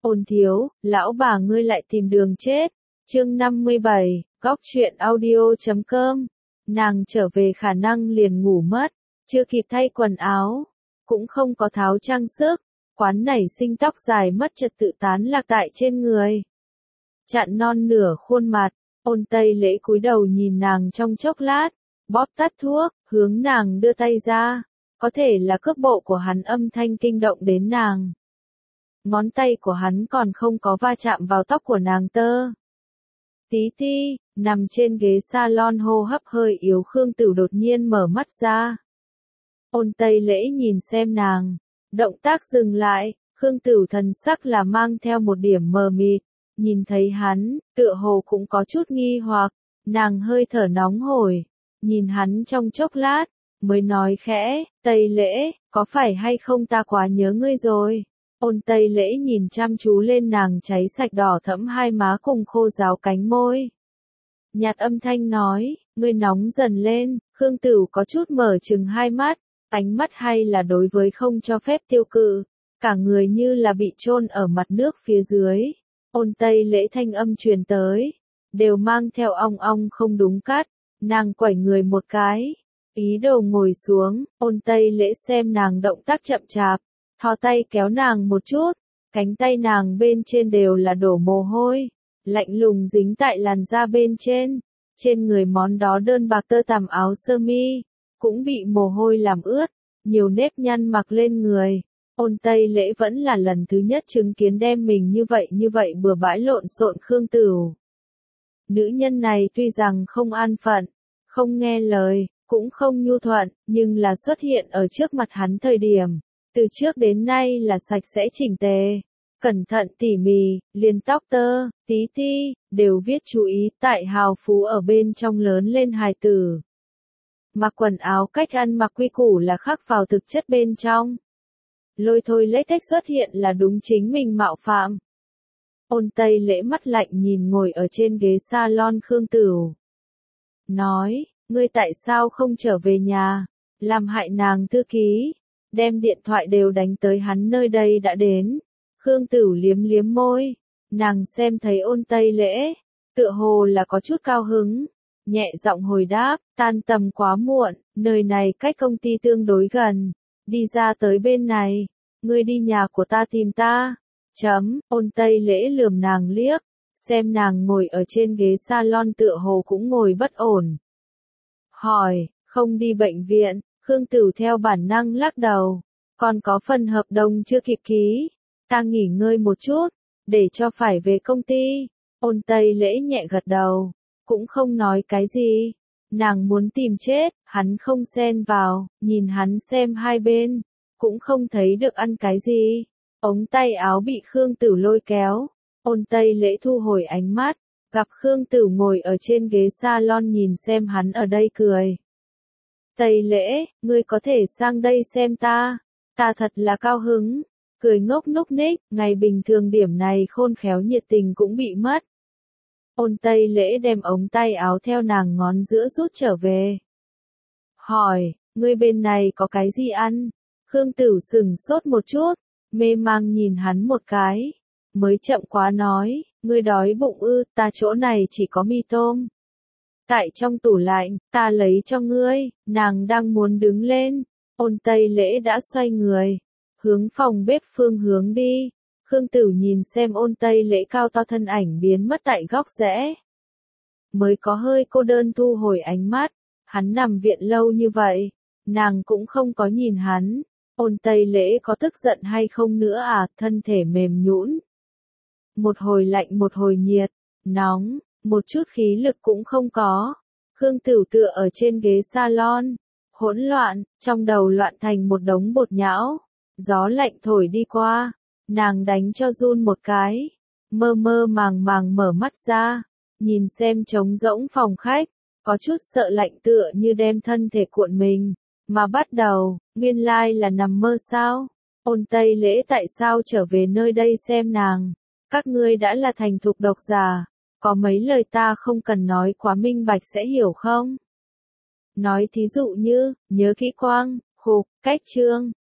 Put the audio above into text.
Ôn thiếu, lão bà ngươi lại tìm đường chết. Chương 57, góc truyện audio.com. Nàng trở về khả năng liền ngủ mất, chưa kịp thay quần áo, cũng không có tháo trang sức, quán nảy sinh tóc dài mất trật tự tán lạc tại trên người. Chặn non nửa khuôn mặt, Ôn Tây Lễ cúi đầu nhìn nàng trong chốc lát, bóp tắt thuốc, hướng nàng đưa tay ra, có thể là cước bộ của hắn âm thanh kinh động đến nàng. Ngón tay của hắn còn không có va chạm vào tóc của nàng tơ. Tí ti, nằm trên ghế salon hô hấp hơi yếu Khương Tửu đột nhiên mở mắt ra. Ôn Tây Lễ nhìn xem nàng, động tác dừng lại, Khương Tửu thần sắc là mang theo một điểm mờ mịt, nhìn thấy hắn, tựa hồ cũng có chút nghi hoặc, nàng hơi thở nóng hổi, nhìn hắn trong chốc lát, mới nói khẽ, Tây Lễ, có phải hay không ta quá nhớ ngươi rồi? Ôn Tây Lễ nhìn chăm chú lên nàng cháy sạch đỏ thẫm hai má cùng khô ráo cánh môi. Nhạt âm thanh nói, ngươi nóng dần lên, Khương Tửu có chút mở trừng hai mắt, ánh mắt hay là đối với không cho phép tiêu cự, cả người như là bị chôn ở mặt nước phía dưới. Ôn Tây Lễ thanh âm truyền tới, đều mang theo ong ong không đúng cắt, nàng quẩy người một cái, ý đồ ngồi xuống, Ôn Tây Lễ xem nàng động tác chậm chạp, thò tay kéo nàng một chút, cánh tay nàng bên trên đều là đổ mồ hôi, lạnh lùng dính tại làn da bên trên người món đó đơn bạc tơ tằm áo sơ mi, cũng bị mồ hôi làm ướt, nhiều nếp nhăn mặc lên người. Ôn Tây Lễ vẫn là lần thứ nhất chứng kiến đem mình như vậy bừa bãi lộn xộn Khương Tửu. Nữ nhân này tuy rằng không an phận, không nghe lời, cũng không nhu thuận, nhưng là xuất hiện ở trước mặt hắn thời điểm, từ trước đến nay là sạch sẽ chỉnh tề, cẩn thận tỉ mỉ, liền tóc tơ, tí ti, đều viết chú ý tại hào phú ở bên trong lớn lên hài tử. Mặc quần áo cách ăn mặc quy củ là khắc vào thực chất bên trong. Lôi thôi lễ thách xuất hiện là đúng chính mình mạo phạm. Ôn Tây Lễ mắt lạnh nhìn ngồi ở trên ghế salon Khương Tửu. Nói, ngươi tại sao không trở về nhà, làm hại nàng thư ký, đem điện thoại đều đánh tới hắn nơi đây đã đến. Khương Tửu liếm liếm môi, nàng xem thấy Ôn Tây Lễ, tựa hồ là có chút cao hứng, nhẹ giọng hồi đáp, tan tầm quá muộn, nơi này cách công ty tương đối gần. Đi ra tới bên này, ngươi đi nhà của ta tìm ta. Ôn Tây Lễ lườm nàng liếc, xem nàng ngồi ở trên ghế salon tựa hồ cũng ngồi bất ổn. Hỏi, không đi bệnh viện, Khương Tửu theo bản năng lắc đầu, còn có phần hợp đồng chưa kịp ký, ta nghỉ ngơi một chút, để cho phải về công ty. Ôn Tây Lễ nhẹ gật đầu, cũng không nói cái gì. Nàng muốn tìm chết, hắn không xen vào, nhìn hắn xem hai bên, cũng không thấy được ăn cái gì. Ống tay áo bị Khương Tửu lôi kéo, Ôn Tây Lễ thu hồi ánh mắt, gặp Khương Tửu ngồi ở trên ghế salon nhìn xem hắn ở đây cười. Tây Lễ, ngươi có thể sang đây xem ta thật là cao hứng, cười ngốc núc ních, ngày bình thường điểm này khôn khéo nhiệt tình cũng bị mất. Ôn Tây Lễ đem ống tay áo theo nàng ngón giữa rút trở về. Hỏi, ngươi bên này có cái gì ăn? Khương Tửu sừng sốt một chút, mê mang nhìn hắn một cái, mới chậm quá nói, ngươi đói bụng ư, ta chỗ này chỉ có mì tôm. Tại trong tủ lạnh, ta lấy cho ngươi, nàng đang muốn đứng lên, Ôn Tây Lễ đã xoay người, hướng phòng bếp phương hướng đi. Khương Tửu nhìn xem Ôn Tây Lễ cao to thân ảnh biến mất tại góc rẽ. Mới có hơi cô đơn thu hồi ánh mắt, hắn nằm viện lâu như vậy, nàng cũng không có nhìn hắn. Ôn Tây Lễ có tức giận hay không nữa à, thân thể mềm nhũn. Một hồi lạnh một hồi nhiệt, nóng, một chút khí lực cũng không có. Khương Tửu tựa ở trên ghế salon, hỗn loạn, trong đầu loạn thành một đống bột nhão. Gió lạnh thổi đi qua, nàng đánh cho run một cái, mơ mơ màng màng mở mắt ra, nhìn xem trống rỗng phòng khách, có chút sợ lạnh tựa như đem thân thể cuộn mình, mà bắt đầu, nguyên lai là nằm mơ sao? Ôn Tây Lễ tại sao trở về nơi đây xem nàng? Các ngươi đã là thành thục độc giả, có mấy lời ta không cần nói quá minh bạch sẽ hiểu không? Nói thí dụ như, nhớ kỹ quang, khục, cách chương,